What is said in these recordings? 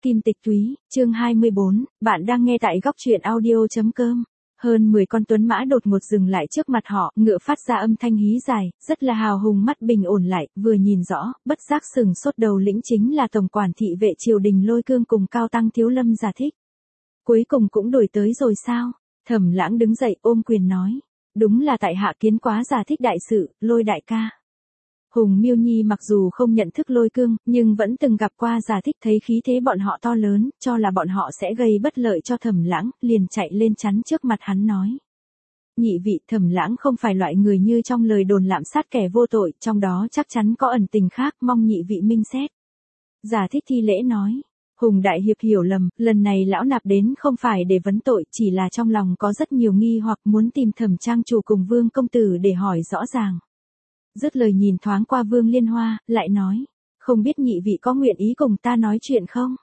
Kim Tịch Túy, chương 24, bạn đang nghe tại góc truyện audio.com. Hơn 10 con tuấn mã đột ngột dừng lại trước mặt họ, ngựa phát ra âm thanh hí dài, rất là hào hùng, mắt bình ổn lại, vừa nhìn rõ, bất giác sừng sốt, đầu lĩnh chính là tổng quản thị vệ triều đình Lôi Cương cùng Cao Tăng Thiếu Lâm Giả Thích. Cuối cùng cũng đuổi tới rồi sao? Thẩm Lãng đứng dậy ôm quyền nói. Đúng là tại hạ kiến quá Giả Thích đại sự, Lôi đại ca. Hùng Miêu Nhi mặc dù không nhận thức Lôi Cương, nhưng vẫn từng gặp qua Giả Thích, thấy khí thế bọn họ to lớn, cho là bọn họ sẽ gây bất lợi cho Thẩm Lãng, liền chạy lên chắn trước mặt hắn nói. Nhị vị, Thẩm Lãng không phải loại người như trong lời đồn lạm sát kẻ vô tội, trong đó chắc chắn có ẩn tình khác, mong nhị vị minh xét. Giả Thích thi lễ nói. Hùng đại hiệp hiểu lầm, lần này lão nạp đến không phải để vấn tội, chỉ là trong lòng có rất nhiều nghi hoặc muốn tìm Thẩm trang chủ cùng Vương công tử để hỏi rõ ràng. Dứt lời nhìn thoáng qua Vương Liên Hoa, lại nói, không biết nhị vị có nguyện ý cùng ta nói chuyện không?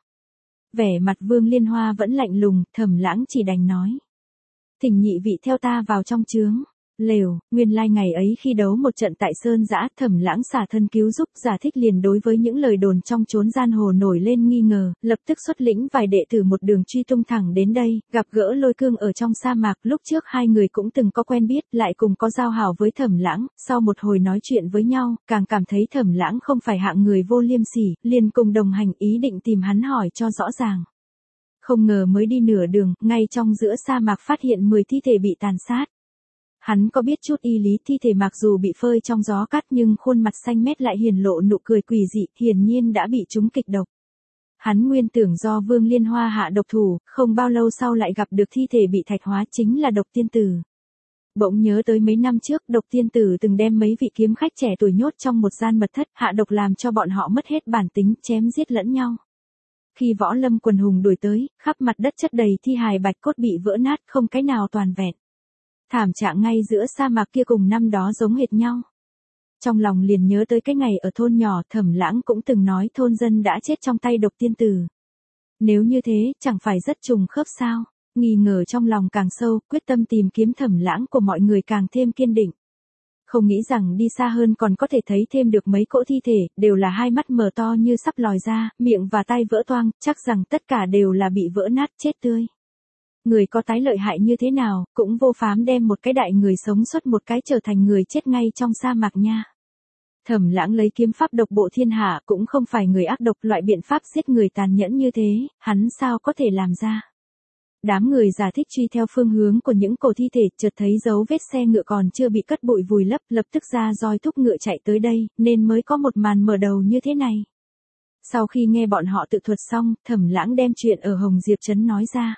Vẻ mặt Vương Liên Hoa vẫn lạnh lùng, Thẩm Lãng chỉ đành nói. Thỉnh nhị vị theo ta vào trong trướng. Lều, nguyên lai ngày ấy khi đấu một trận tại Sơn Dã, Thẩm Lãng xả thân cứu giúp, Giả Thích liền đối với những lời đồn trong chốn giang hồ nổi lên nghi ngờ, lập tức xuất lĩnh vài đệ tử một đường truy tung thẳng đến đây, gặp gỡ Lôi Cương ở trong sa mạc, lúc trước hai người cũng từng có quen biết, lại cùng có giao hảo với Thẩm Lãng, sau một hồi nói chuyện với nhau, càng cảm thấy Thẩm Lãng không phải hạng người vô liêm sỉ, liền cùng đồng hành ý định tìm hắn hỏi cho rõ ràng. Không ngờ mới đi nửa đường, ngay trong giữa sa mạc phát hiện 10 thi thể bị tàn sát. Hắn có biết chút y lý, thi thể mặc dù bị phơi trong gió cát nhưng khuôn mặt xanh mét lại hiển lộ nụ cười quỷ dị, hiển nhiên đã bị trúng kịch độc. Hắn nguyên tưởng do Vương Liên Hoa hạ độc thủ, không bao lâu sau lại gặp được thi thể bị thạch hóa, chính là Độc Tiên Tử. Bỗng nhớ tới mấy năm trước, Độc Tiên Tử từng đem mấy vị kiếm khách trẻ tuổi nhốt trong một gian mật thất, hạ độc làm cho bọn họ mất hết bản tính, chém giết lẫn nhau. Khi võ lâm quần hùng đuổi tới, khắp mặt đất chất đầy thi hài bạch cốt bị vỡ nát, không cái nào toàn vẹn. Thảm trạng ngay giữa sa mạc kia cùng năm đó giống hệt nhau. Trong lòng liền nhớ tới cái ngày ở thôn nhỏ, Thẩm Lãng cũng từng nói thôn dân đã chết trong tay Độc Tiên Tử. Nếu như thế, chẳng phải rất trùng khớp sao? Nghi ngờ trong lòng càng sâu, quyết tâm tìm kiếm Thẩm Lãng của mọi người càng thêm kiên định. Không nghĩ rằng đi xa hơn còn có thể thấy thêm được mấy cỗ thi thể, đều là hai mắt mở to như sắp lòi ra, miệng và tai vỡ toang, chắc rằng tất cả đều là bị vỡ nát chết tươi. Người có tái lợi hại như thế nào, cũng vô phám đem một cái đại người sống xuất một cái trở thành người chết ngay trong sa mạc nha. Thẩm Lãng lấy kiếm pháp độc bộ thiên hạ, cũng không phải người ác độc, loại biện pháp giết người tàn nhẫn như thế, hắn sao có thể làm ra. Đám người Giả Thích truy theo phương hướng của những cổ thi thể, chợt thấy dấu vết xe ngựa còn chưa bị cất bụi vùi lấp, lập tức ra roi thúc ngựa chạy tới đây, nên mới có một màn mở đầu như thế này. Sau khi nghe bọn họ tự thuật xong, Thẩm Lãng đem chuyện ở Hồng Diệp Trấn nói ra.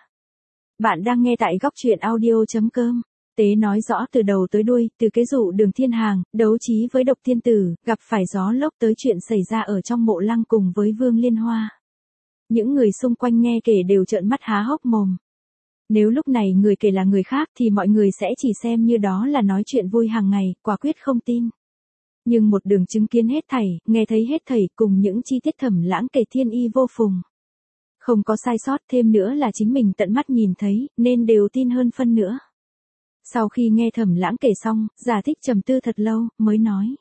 Bạn đang nghe tại góc truyện audio.com. Tế nói rõ từ đầu tới đuôi, từ cái dụ Đường Thiên Hàng, đấu trí với Độc Tiên Tử, gặp phải gió lốc tới chuyện xảy ra ở trong mộ lăng cùng với Vương Liên Hoa. Những người xung quanh nghe kể đều trợn mắt há hốc mồm. Nếu lúc này người kể là người khác thì mọi người sẽ chỉ xem như đó là nói chuyện vui hàng ngày, quả quyết không tin. Nhưng một đường chứng kiến hết thảy, nghe thấy hết thảy cùng những chi tiết Thẩm Lãng kể thiên y vô phùng. Không có sai sót, thêm nữa là chính mình tận mắt nhìn thấy, nên đều tin hơn phân nữa. Sau khi nghe Thẩm Lãng kể xong, Giả Thích trầm tư thật lâu, mới nói.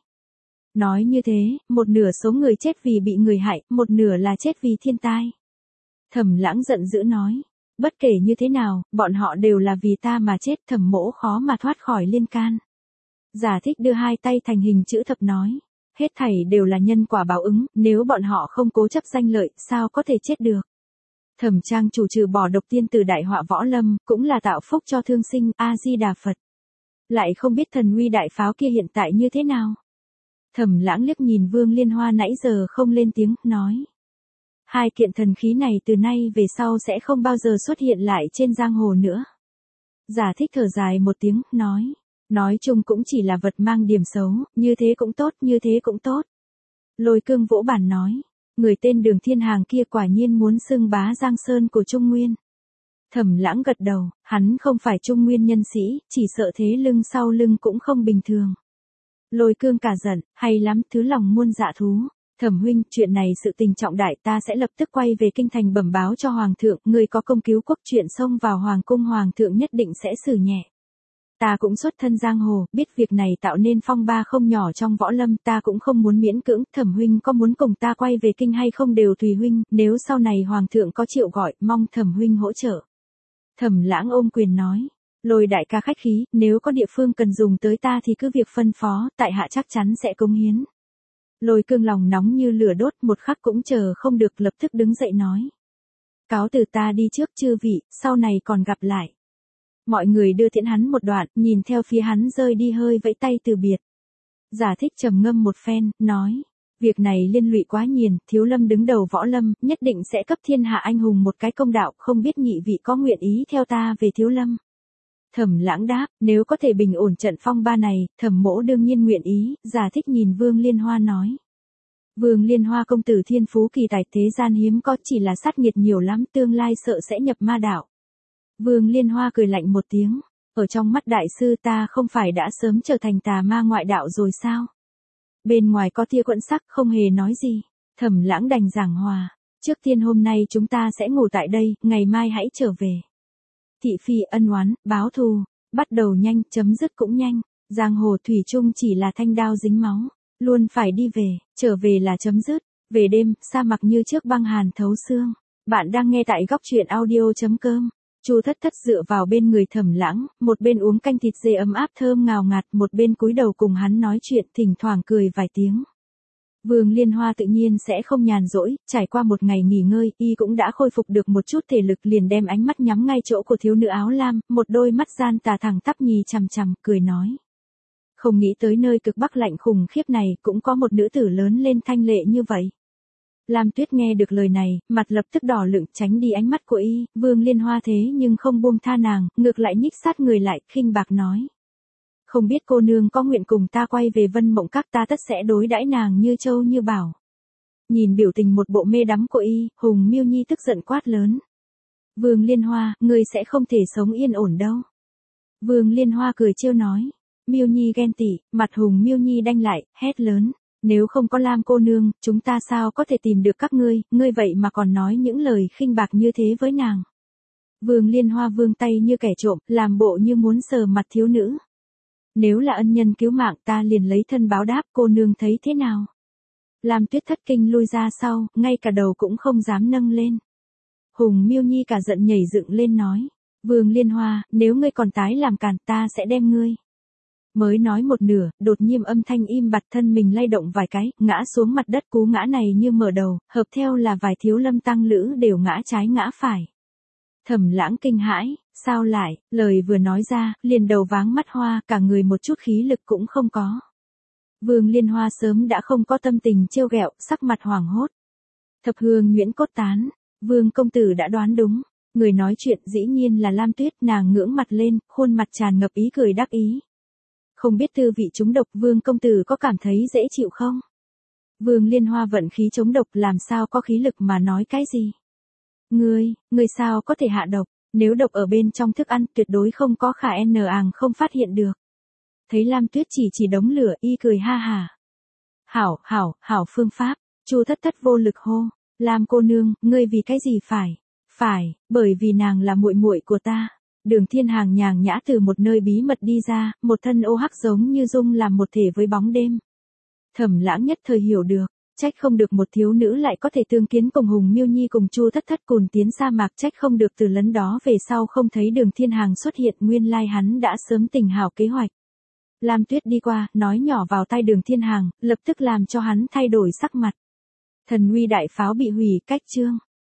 Nói như thế, một nửa số người chết vì bị người hại, một nửa là chết vì thiên tai. Thẩm Lãng giận dữ nói. Bất kể như thế nào, bọn họ đều là vì ta mà chết, Thẩm mỗ khó mà thoát khỏi liên can. Giả Thích đưa hai tay thành hình chữ thập nói. Hết thảy đều là nhân quả báo ứng, nếu bọn họ không cố chấp danh lợi, sao có thể chết được. Thẩm trang chủ trừ bỏ Độc Tiên Tử đại họa võ lâm, cũng là tạo phúc cho thương sinh, A-di-đà Phật. Lại không biết thần uy đại pháo kia hiện tại như thế nào. Thẩm Lãng liếc nhìn Vương Liên Hoa nãy giờ không lên tiếng, nói. Hai kiện thần khí này từ nay về sau sẽ không bao giờ xuất hiện lại trên giang hồ nữa. Giả Thích thở dài một tiếng, nói. Nói chung cũng chỉ là vật mang điểm xấu, như thế cũng tốt, như thế cũng tốt. Lôi Cương vỗ bàn nói. Người tên Đường Thiên Hàng kia quả nhiên muốn xưng bá Giang Sơn của Trung Nguyên. Thẩm Lãng gật đầu, hắn không phải Trung Nguyên nhân sĩ, chỉ sợ thế lưng sau lưng cũng không bình thường. Lôi Cương cả giận, hay lắm, thứ lòng muôn dạ thú. Thẩm huynh, chuyện này sự tình trọng đại, ta sẽ lập tức quay về kinh thành bẩm báo cho Hoàng thượng, người có công cứu quốc, chuyện xông vào Hoàng cung Hoàng thượng nhất định sẽ xử nhẹ. ta cũng xuất thân giang hồ, biết việc này tạo nên phong ba không nhỏ trong võ lâm, ta cũng không muốn miễn cưỡng, Thẩm huynh có muốn cùng ta quay về kinh hay không đều tùy huynh, nếu sau này hoàng thượng có triệu gọi, mong Thẩm huynh hỗ trợ. Thẩm Lãng ôm quyền nói, Lôi đại ca khách khí, nếu có địa phương cần dùng tới ta thì cứ việc phân phó, tại hạ chắc chắn sẽ cống hiến. Lôi Cương lòng nóng như lửa đốt, một khắc cũng chờ không được, lập tức đứng dậy nói. Cáo từ, ta đi trước chư vị, sau này còn gặp lại. Mọi người đưa tiễn hắn một đoạn, nhìn theo phía hắn rơi đi hơi vẫy tay từ biệt. Giả Thích trầm ngâm một phen, nói. Việc này liên lụy quá nhiều, Thiếu Lâm đứng đầu võ lâm, nhất định sẽ cấp thiên hạ anh hùng một cái công đạo, không biết nhị vị có nguyện ý theo ta về Thiếu Lâm. Thẩm Lãng đáp, nếu có thể bình ổn trận phong ba này, Thẩm mỗ đương nhiên nguyện ý. Giả Thích nhìn Vương Liên Hoa nói. Vương Liên Hoa công tử thiên phú kỳ tài, thế gian hiếm có, chỉ là sát nghiệt nhiều lắm, tương lai sợ sẽ nhập ma đạo. Vương Liên Hoa cười lạnh một tiếng, ở trong mắt đại sư ta không phải đã sớm trở thành tà ma ngoại đạo rồi sao? Bên ngoài có tia quẫn sắc, không hề nói gì. Thẩm Lãng đành giảng hòa, trước tiên hôm nay chúng ta sẽ ngủ tại đây, ngày mai hãy trở về. Thị phi ân oán, báo thù, bắt đầu nhanh, chấm dứt cũng nhanh. Giang hồ thủy chung chỉ là thanh đao dính máu, luôn phải đi về, trở về là chấm dứt. Về đêm, sa mạc như trước băng hàn thấu xương. Bạn đang nghe tại góc truyện audio.com. Chu Thất Thất dựa vào bên người Thẩm Lãng, một bên uống canh thịt dê ấm áp thơm ngào ngạt, một bên cúi đầu cùng hắn nói chuyện, thỉnh thoảng cười vài tiếng. Vương Liên Hoa tự nhiên sẽ không nhàn rỗi, trải qua một ngày nghỉ ngơi, y cũng đã khôi phục được một chút thể lực, liền đem ánh mắt nhắm ngay chỗ của thiếu nữ áo lam, một đôi mắt gian tà thẳng tắp nhì chằm chằm, cười nói. Không nghĩ tới nơi cực bắc lạnh khủng khiếp này, cũng có một nữ tử lớn lên thanh lệ như vậy. Lam Tuyết nghe được lời này, mặt lập tức đỏ lựng, tránh đi ánh mắt của y. Vương Liên Hoa thế nhưng không buông tha nàng, ngược lại nhích sát người lại, khinh bạc nói. Không biết cô nương có nguyện cùng ta quay về Vân Mộng Các, ta tất sẽ đối đãi nàng như châu như bảo. Nhìn biểu tình một bộ mê đắm của y, Hùng Miêu Nhi tức giận quát lớn. Vương Liên Hoa, ngươi sẽ không thể sống yên ổn đâu. Vương Liên Hoa cười trêu nói. Miêu Nhi ghen tị, mặt Hùng Miêu Nhi đanh lại, hét lớn. Nếu không có Lam cô nương, chúng ta sao có thể tìm được các ngươi vậy mà còn nói những lời khinh bạc như thế với nàng. Vương Liên Hoa vươn tay như kẻ trộm, làm bộ như muốn sờ mặt thiếu nữ. Nếu là ân nhân cứu mạng ta liền lấy thân báo đáp, cô nương thấy thế nào? Lam Tuyết thất kinh lui ra sau, ngay cả đầu cũng không dám nâng lên. Hùng Miêu Nhi cả giận nhảy dựng lên nói. Vương Liên Hoa, nếu ngươi còn tái làm càn ta sẽ đem ngươi. Mới nói một nửa, đột nhiên âm thanh im bặt, thân mình lay động vài cái, ngã xuống mặt đất, cú ngã này như mở đầu, hợp theo là vài thiếu lâm tăng lữ đều ngã trái ngã phải. Thẩm Lãng kinh hãi, sao lại, lời vừa nói ra, liền đầu váng mắt hoa, cả người một chút khí lực cũng không có. Vương Liên Hoa sớm đã không có tâm tình trêu ghẹo, sắc mặt hoảng hốt. Thập hương nhuyễn cốt tán, Vương công tử đã đoán đúng, người nói chuyện dĩ nhiên là Lam Tuyết, nàng ngưỡng mặt lên, khuôn mặt tràn ngập ý cười đắc ý. Không biết tư vị trúng độc, Vương công tử có cảm thấy dễ chịu không? Vương Liên Hoa vận khí chống độc, làm sao có khí lực mà nói cái gì? Ngươi sao có thể hạ độc, nếu độc ở bên trong thức ăn tuyệt đối không có khả không phát hiện được. Thấy Lam Tuyết chỉ đống lửa, y cười ha hà. Hảo phương pháp, Chu Thất Thất vô lực hô, Lam cô nương, ngươi vì cái gì phải, bởi vì nàng là muội muội của ta. Đường Thiên Hàng nhàn nhã từ một nơi bí mật đi ra, một thân ô hắc giống như dung làm một thể với bóng đêm. Thẩm Lãng nhất thời hiểu được, trách không được một thiếu nữ lại có thể tương kiến cùng Hùng Miêu Nhi cùng Chu Thất Thất cùng tiến sa mạc, trách không được từ lấn đó về sau không thấy Đường Thiên Hàng xuất hiện, nguyên lai hắn đã sớm tình hảo kế hoạch. Lam Tuyết đi qua, nói nhỏ vào tai Đường Thiên Hàng, lập tức làm cho hắn thay đổi sắc mặt. Thần uy đại pháo bị hủy, cách chương.